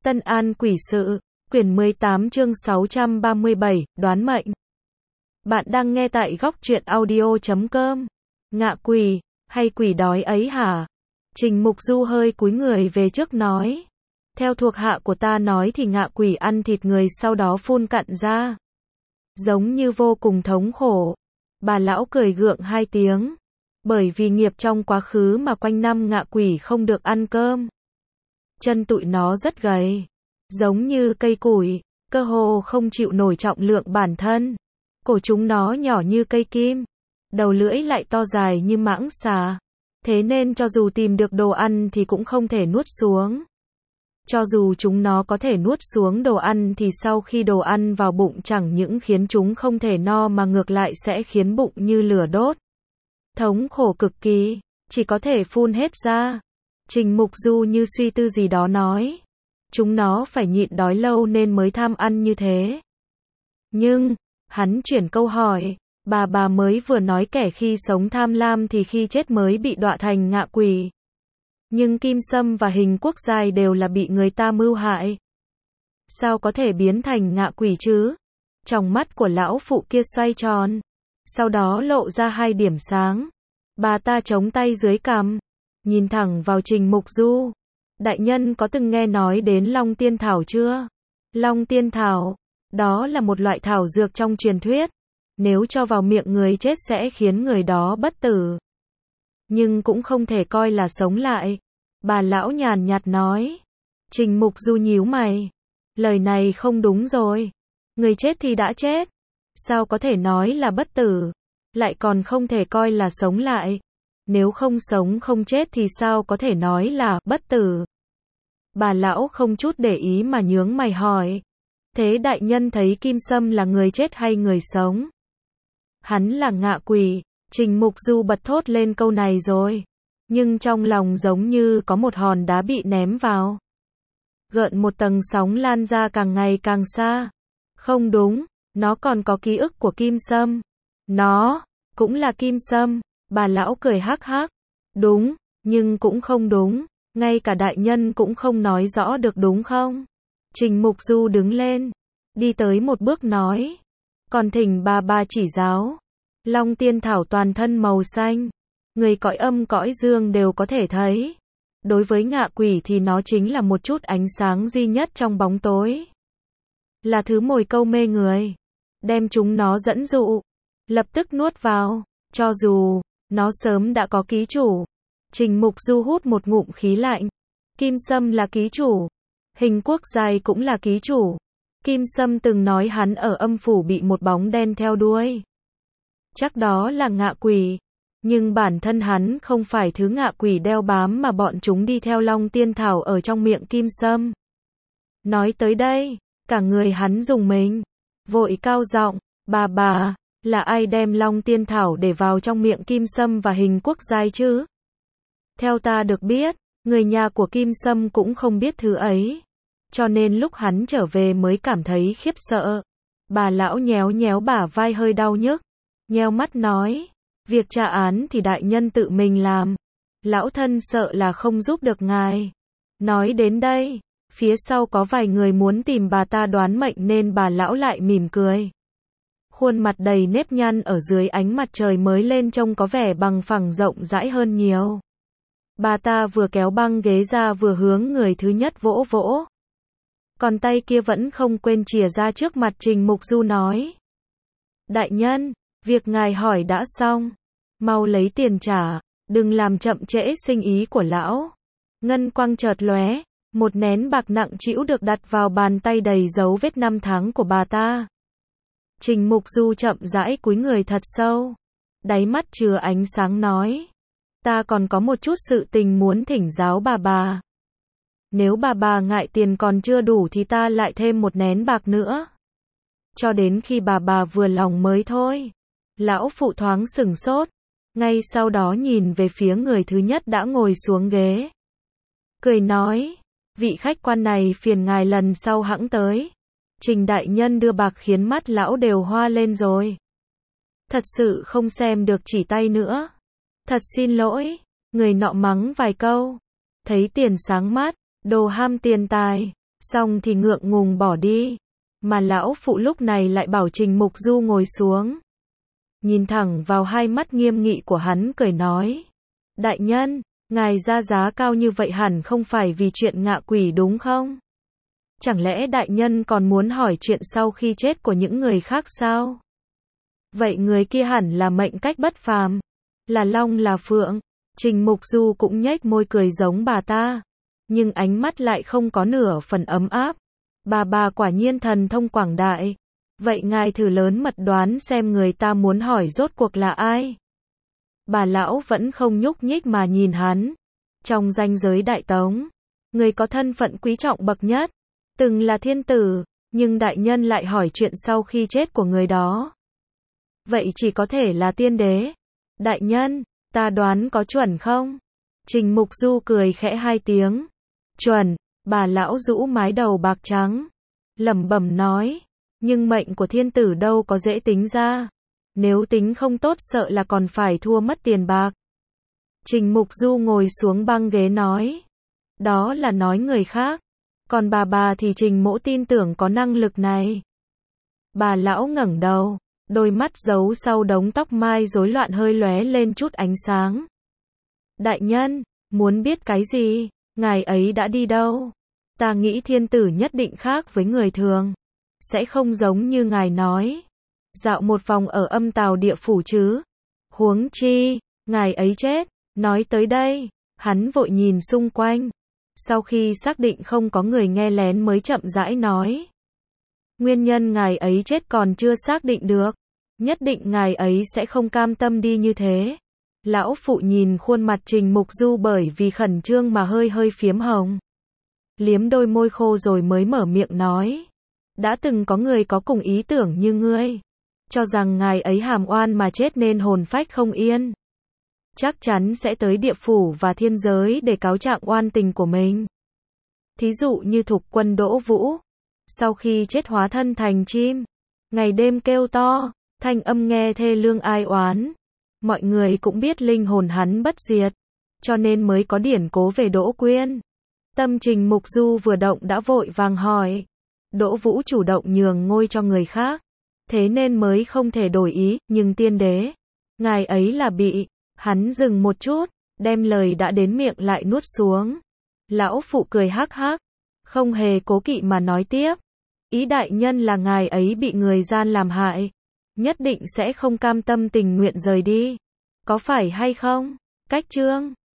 Tân An Quỷ Sự, quyển 18 chương 637, đoán mệnh. Bạn đang nghe tại góc truyện audio.com. Ngạ quỷ, hay quỷ đói ấy hả? Trình Mục Du hơi cúi người về trước nói. Theo thuộc hạ của ta nói thì ngạ quỷ ăn thịt người sau đó phun cặn ra. Giống như vô cùng thống khổ. Bà lão cười gượng hai tiếng. Bởi vì nghiệp trong quá khứ mà quanh năm ngạ quỷ không được ăn cơm. Chân tụi nó rất gầy, giống như cây củi, cơ hồ không chịu nổi trọng lượng bản thân. Cổ chúng nó nhỏ như cây kim, đầu lưỡi lại to dài như mãng xà. Thế nên cho dù tìm được đồ ăn thì cũng không thể nuốt xuống. Cho dù chúng nó có thể nuốt xuống đồ ăn thì sau khi đồ ăn vào bụng chẳng những khiến chúng không thể no mà ngược lại sẽ khiến bụng như lửa đốt. Thống khổ cực kỳ, chỉ có thể phun hết ra. Trình Mục Du như suy tư gì đó nói. Chúng nó phải nhịn đói lâu nên mới tham ăn như thế. Nhưng, hắn chuyển câu hỏi, bà mới vừa nói kẻ khi sống tham lam thì khi chết mới bị đọa thành ngạ quỷ. Nhưng Kim Sâm và Hình Quốc Giai đều là bị người ta mưu hại. Sao có thể biến thành ngạ quỷ chứ? Tròng mắt của lão phụ kia xoay tròn. Sau đó lộ ra hai điểm sáng. Bà ta chống tay dưới cằm. Nhìn thẳng vào Trình Mục Du. Đại nhân có từng nghe nói đến Long Tiên Thảo chưa? Long Tiên Thảo, đó là một loại thảo dược trong truyền thuyết. Nếu cho vào miệng người chết sẽ khiến người đó bất tử. Nhưng cũng không thể coi là sống lại. Bà lão nhàn nhạt nói. Trình Mục Du nhíu mày. Lời này không đúng rồi. Người chết thì đã chết. Sao có thể nói là bất tử? Lại còn không thể coi là sống lại. Nếu không sống không chết thì sao có thể nói là bất tử? Bà lão không chút để ý mà nhướng mày hỏi. Thế đại nhân thấy Kim Sâm là người chết hay người sống? Hắn là ngạ quỷ. Trình Mục Du bật thốt lên câu này rồi. Nhưng trong lòng giống như có một hòn đá bị ném vào. Gợn một tầng sóng lan ra càng ngày càng xa. Không đúng, nó còn có ký ức của Kim Sâm. Nó cũng là Kim Sâm. Bà lão cười hắc hắc. Đúng, nhưng cũng không đúng. Ngay cả đại nhân cũng không nói rõ được đúng không? Trình Mục Du đứng lên. Đi tới một bước nói. Còn thỉnh bà chỉ giáo. Long Tiên Thảo toàn thân màu xanh. Người cõi âm cõi dương đều có thể thấy. Đối với ngạ quỷ thì nó chính là một chút ánh sáng duy nhất trong bóng tối. Là thứ mồi câu mê người. Đem chúng nó dẫn dụ. Lập tức nuốt vào. Cho dù nó sớm đã có ký chủ. Trình Mục Du hút một ngụm khí lạnh. Kim Sâm là ký chủ. Hình Quốc Giai cũng là ký chủ. Kim Sâm từng nói hắn ở âm phủ bị một bóng đen theo đuôi. Chắc đó là ngạ quỷ. Nhưng bản thân hắn không phải thứ ngạ quỷ đeo bám mà bọn chúng đi theo Long Tiên Thảo ở trong miệng Kim Sâm. Nói tới đây, cả người hắn rùng mình. Vội cao giọng, bà, là ai đem Long Tiên Thảo để vào trong miệng Kim Sâm và Hình Quốc Giai chứ? Theo ta được biết, người nhà của Kim Sâm cũng không biết thứ ấy. Cho nên lúc hắn trở về mới cảm thấy khiếp sợ. Bà lão nhéo nhéo bả vai hơi đau nhức. Nheo mắt nói, việc tra án thì đại nhân tự mình làm. Lão thân sợ là không giúp được ngài. Nói đến đây, phía sau có vài người muốn tìm bà ta đoán mệnh nên bà lão lại mỉm cười. Khuôn mặt đầy nếp nhăn ở dưới ánh mặt trời mới lên trông có vẻ bằng phẳng rộng rãi hơn nhiều. Bà ta vừa kéo băng ghế ra vừa hướng người thứ nhất vỗ vỗ. Còn tay kia vẫn không quên chìa ra trước mặt Trình Mục Du nói. Đại nhân, việc ngài hỏi đã xong. Mau lấy tiền trả, đừng làm chậm trễ sinh ý của lão. Ngân quang chợt lóe, một nén bạc nặng trĩu được đặt vào bàn tay đầy dấu vết năm tháng của bà ta. Trình Mục Du chậm rãi cúi người thật sâu. Đáy mắt chứa ánh sáng nói. Ta còn có một chút sự tình muốn thỉnh giáo bà. Nếu bà ngại tiền còn chưa đủ thì ta lại thêm một nén bạc nữa. Cho đến khi bà vừa lòng mới thôi. Lão phụ thoáng sửng sốt. Ngay sau đó nhìn về phía người thứ nhất đã ngồi xuống ghế. Cười nói. Vị khách quan này phiền ngài lần sau hẵng tới. Trình đại nhân đưa bạc khiến mắt lão đều hoa lên rồi. Thật sự không xem được chỉ tay nữa. Thật xin lỗi. Người nọ mắng vài câu. Thấy tiền sáng mắt. Đồ ham tiền tài. xong thì ngượng ngùng bỏ đi. Mà lão phụ lúc này lại bảo Trình Mục Du ngồi xuống. Nhìn thẳng vào hai mắt nghiêm nghị của hắn cười nói. Đại nhân, ngài ra giá cao như vậy hẳn không phải vì chuyện ngạ quỷ đúng không? Chẳng lẽ đại nhân còn muốn hỏi chuyện sau khi chết của những người khác sao? Vậy người kia hẳn là mệnh cách bất phàm, là long là phượng. Trình Mục Du cũng nhếch môi cười giống bà ta, nhưng ánh mắt lại không có nửa phần ấm áp. Bà quả nhiên thần thông quảng đại. Vậy ngài thử lớn mật đoán xem người ta muốn hỏi rốt cuộc là ai? Bà lão vẫn không nhúc nhích mà nhìn hắn. Trong ranh giới Đại Tống, người có thân phận quý trọng bậc nhất, từng là thiên tử, nhưng đại nhân lại hỏi chuyện sau khi chết của người đó. Vậy chỉ có thể là tiên đế. Đại nhân, ta đoán có chuẩn không? Trình Mục Du cười khẽ hai tiếng. Chuẩn, bà lão rũ mái đầu bạc trắng, lẩm bẩm nói. Nhưng mệnh của thiên tử đâu có dễ tính ra. Nếu tính không tốt sợ là còn phải thua mất tiền bạc. Trình Mục Du ngồi xuống băng ghế nói. Đó là nói người khác. Còn bà thì Trình mỗ tin tưởng có năng lực này. Bà lão ngẩng đầu, đôi mắt giấu sau đống tóc mai rối loạn hơi lóe lên chút ánh sáng. Đại nhân, muốn biết cái gì? Ngài ấy đã đi đâu? Ta nghĩ thiên tử nhất định khác với người thường. Sẽ không giống như ngài nói. Dạo một vòng ở Âm Tào địa phủ chứ. Huống chi, ngài ấy chết. Nói tới đây, hắn vội nhìn xung quanh. Sau khi xác định không có người nghe lén mới chậm rãi nói. Nguyên nhân ngài ấy chết còn chưa xác định được. Nhất định ngài ấy sẽ không cam tâm đi như thế. Lão phụ nhìn khuôn mặt Trình Mục Du bởi vì khẩn trương mà hơi hơi phiếm hồng. Liếm đôi môi khô rồi mới mở miệng nói. Đã từng có người có cùng ý tưởng như ngươi. Cho rằng ngài ấy hàm oan mà chết nên hồn phách không yên. Chắc chắn sẽ tới địa phủ và thiên giới để cáo trạng oan tình của mình. Thí dụ như Thục Quân Đỗ Vũ. Sau khi chết hóa thân thành chim. Ngày đêm kêu to, thanh âm nghe thê lương ai oán. Mọi người cũng biết linh hồn hắn bất diệt. Cho nên mới có điển cố về Đỗ Quyên. Tâm Trình Mục Du vừa động đã vội vàng hỏi. Đỗ Vũ chủ động nhường ngôi cho người khác. Thế nên mới không thể đổi ý, nhưng tiên đế. Ngài ấy là bị. Hắn dừng một chút, đem lời đã đến miệng lại nuốt xuống. Lão phụ cười hắc hắc, không hề cố kỵ mà nói tiếp. Ý đại nhân là ngài ấy bị người gian làm hại. Nhất định sẽ không cam tâm tình nguyện rời đi. Có phải hay không? Cách chương